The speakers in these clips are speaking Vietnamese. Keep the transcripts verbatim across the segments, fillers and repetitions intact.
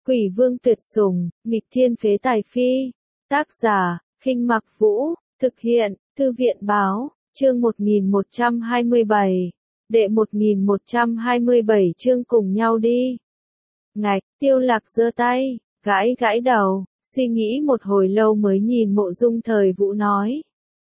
Quỷ vương tuyệt sủng, nghịch thiên phế tài phi. Tác giả, Khinh Mặc Vũ, thực hiện, Thư viện báo, chương một nghìn một trăm hai mươi bảy. Đệ một nghìn một trăm hai mươi bảy chương cùng nhau đi. Ngạch, Tiêu Lạc giơ tay, gãi gãi đầu, suy nghĩ một hồi lâu mới nhìn Mộ Dung Thời Vũ nói.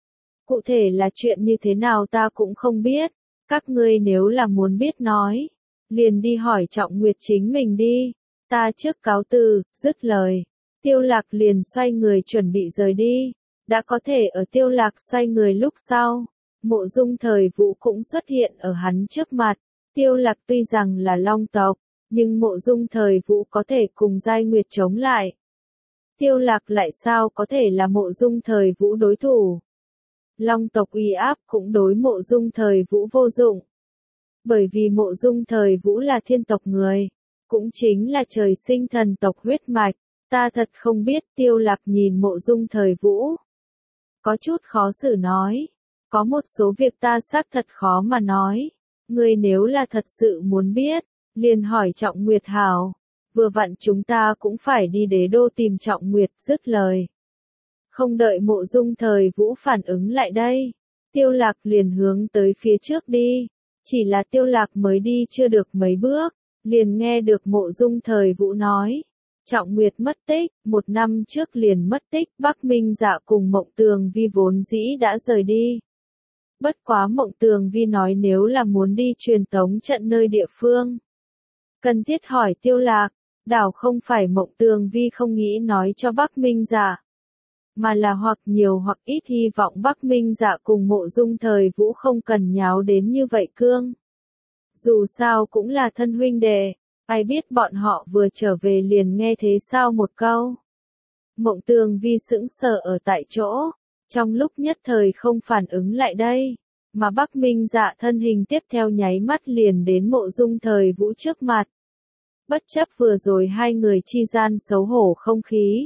Cụ thể là chuyện như thế nào ta cũng không biết, các ngươi nếu là muốn biết nói, liền đi hỏi Trọng Nguyệt chính mình đi, ta trước cáo từ, dứt lời. Tiêu Lạc liền xoay người chuẩn bị rời đi, đã có thể ở Tiêu Lạc xoay người lúc sau, Mộ Dung Thời Vũ cũng xuất hiện ở hắn trước mặt. Tiêu Lạc tuy rằng là Long tộc, nhưng Mộ Dung Thời Vũ có thể cùng Giai Nguyệt chống lại. Tiêu Lạc lại sao có thể là Mộ Dung Thời Vũ đối thủ? Long tộc uy áp cũng đối Mộ Dung Thời Vũ vô dụng. Bởi vì Mộ Dung Thời Vũ là thiên tộc người, cũng chính là trời sinh thần tộc huyết mạch, ta thật không biết. Tiêu Lạc nhìn Mộ Dung Thời Vũ, có chút khó xử nói, có một số việc ta xác thật khó mà nói, ngươi nếu là thật sự muốn biết, liền hỏi Trọng Nguyệt hảo, vừa vặn chúng ta cũng phải đi đế đô tìm Trọng Nguyệt. Dứt lời. Không đợi Mộ Dung Thời Vũ phản ứng lại đây, Tiêu Lạc liền hướng tới phía trước đi, chỉ là Tiêu Lạc mới đi chưa được mấy bước, liền nghe được Mộ Dung Thời Vũ nói, Trọng Nguyệt mất tích, một năm trước liền mất tích. Bắc Minh Dạ cùng Mộng Tường Vi vốn dĩ đã rời đi. Bất quá Mộng Tường Vi nói nếu là muốn đi truyền tống trận nơi địa phương, cần thiết hỏi Tiêu Lạc, đảo không phải Mộng Tường Vi không nghĩ nói cho Bắc Minh Dạ, mà là hoặc nhiều hoặc ít hy vọng Bắc Minh Dạ cùng Mộ Dung Thời Vũ không cần nháo đến như vậy cương. Dù sao cũng là thân huynh đệ, ai biết bọn họ vừa trở về liền nghe thế sao một câu. Mộng Tường Vi sững sờ ở tại chỗ, trong lúc nhất thời không phản ứng lại đây, mà Bắc Minh Dạ thân hình tiếp theo nháy mắt liền đến Mộ Dung Thời Vũ trước mặt. Bất chấp vừa rồi hai người chi gian xấu hổ không khí,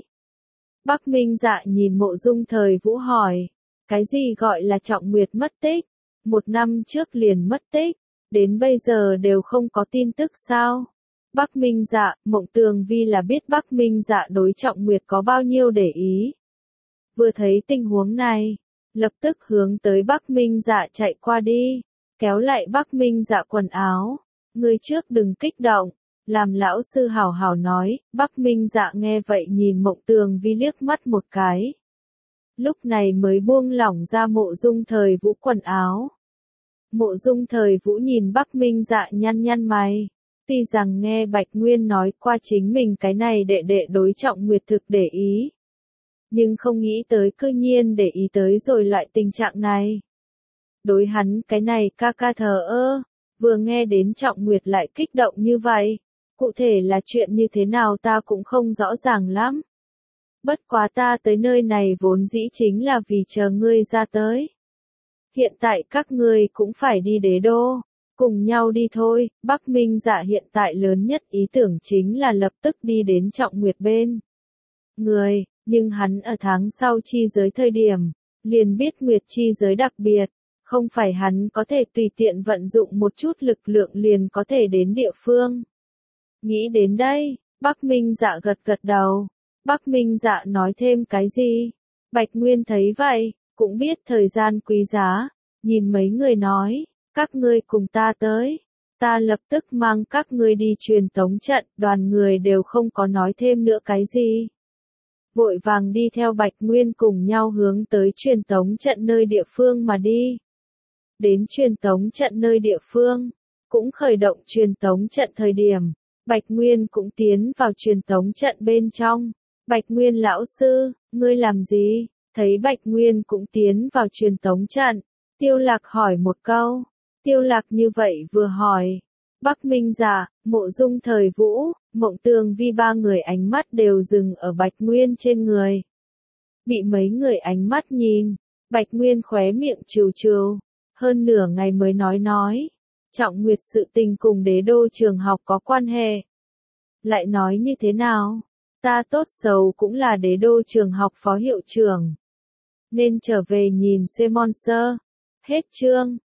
Bắc Minh Dạ nhìn Mộ Dung Thời Vũ hỏi, cái gì gọi là Trọng Nguyệt mất tích? Một năm trước liền mất tích, đến bây giờ đều không có tin tức sao? Bắc Minh Dạ, Mộng Tường Vi là biết Bắc Minh Dạ đối Trọng Nguyệt có bao nhiêu để ý. Vừa thấy tình huống này, lập tức hướng tới Bắc Minh Dạ chạy qua đi, kéo lại Bắc Minh Dạ quần áo. Ngươi trước đừng kích động, làm lão sư hảo hảo nói. Bắc Minh Dạ nghe vậy nhìn Mộng Tường Vi liếc mắt một cái. Lúc này mới buông lỏng ra Mộ Dung Thời Vũ quần áo. Mộ Dung Thời Vũ nhìn Bắc Minh Dạ nhăn nhăn mày. Tuy rằng nghe Bạch Nguyên nói qua chính mình cái này đệ đệ đối Trọng Nguyệt thực để ý, nhưng không nghĩ tới cư nhiên để ý tới rồi loại tình trạng này. Đối hắn cái này ca ca thờ ơ, vừa nghe đến Trọng Nguyệt lại kích động như vậy, cụ thể là chuyện như thế nào ta cũng không rõ ràng lắm. Bất quá ta tới nơi này vốn dĩ chính là vì chờ ngươi ra tới. Hiện tại các ngươi cũng phải đi đế đô, cùng nhau đi thôi. Bắc Minh Dạ hiện tại lớn nhất ý tưởng chính là lập tức đi đến Trọng Nguyệt bên người, nhưng hắn ở tháng sau chi giới thời điểm, liền biết Nguyệt chi giới đặc biệt, không phải hắn có thể tùy tiện vận dụng một chút lực lượng liền có thể đến địa phương. Nghĩ đến đây, Bắc Minh Dạ gật gật đầu. Bắc Minh Dạ nói thêm cái gì? Bạch Nguyên thấy vậy, cũng biết thời gian quý giá, nhìn mấy người nói, các ngươi cùng ta tới, ta lập tức mang các ngươi đi truyền tống trận. Đoàn người đều không có nói thêm nữa cái gì, vội vàng đi theo Bạch Nguyên cùng nhau hướng tới truyền tống trận nơi địa phương mà đi. Đến truyền tống trận nơi địa phương, cũng khởi động truyền tống trận thời điểm, Bạch Nguyên cũng tiến vào truyền tống trận bên trong. Bạch Nguyên lão sư, ngươi làm gì? Thấy Bạch Nguyên cũng tiến vào truyền tống trận, Tiêu Lạc hỏi một câu. Tiêu Lạc như vậy vừa hỏi, Bắc Minh Dạ, Mộ Dung Thời Vũ, Mộng Tường Vi ba người ánh mắt đều dừng ở Bạch Nguyên trên người. Bị mấy người ánh mắt nhìn, Bạch Nguyên khóe miệng trừ trừ, hơn nửa ngày mới nói nói, Trọng Nguyệt sự tình cùng đế đô trường học có quan hệ. Lại nói như thế nào? Ta tốt xấu cũng là đế đô trường học phó hiệu trưởng, nên trở về nhìn xem monster. Hết chương.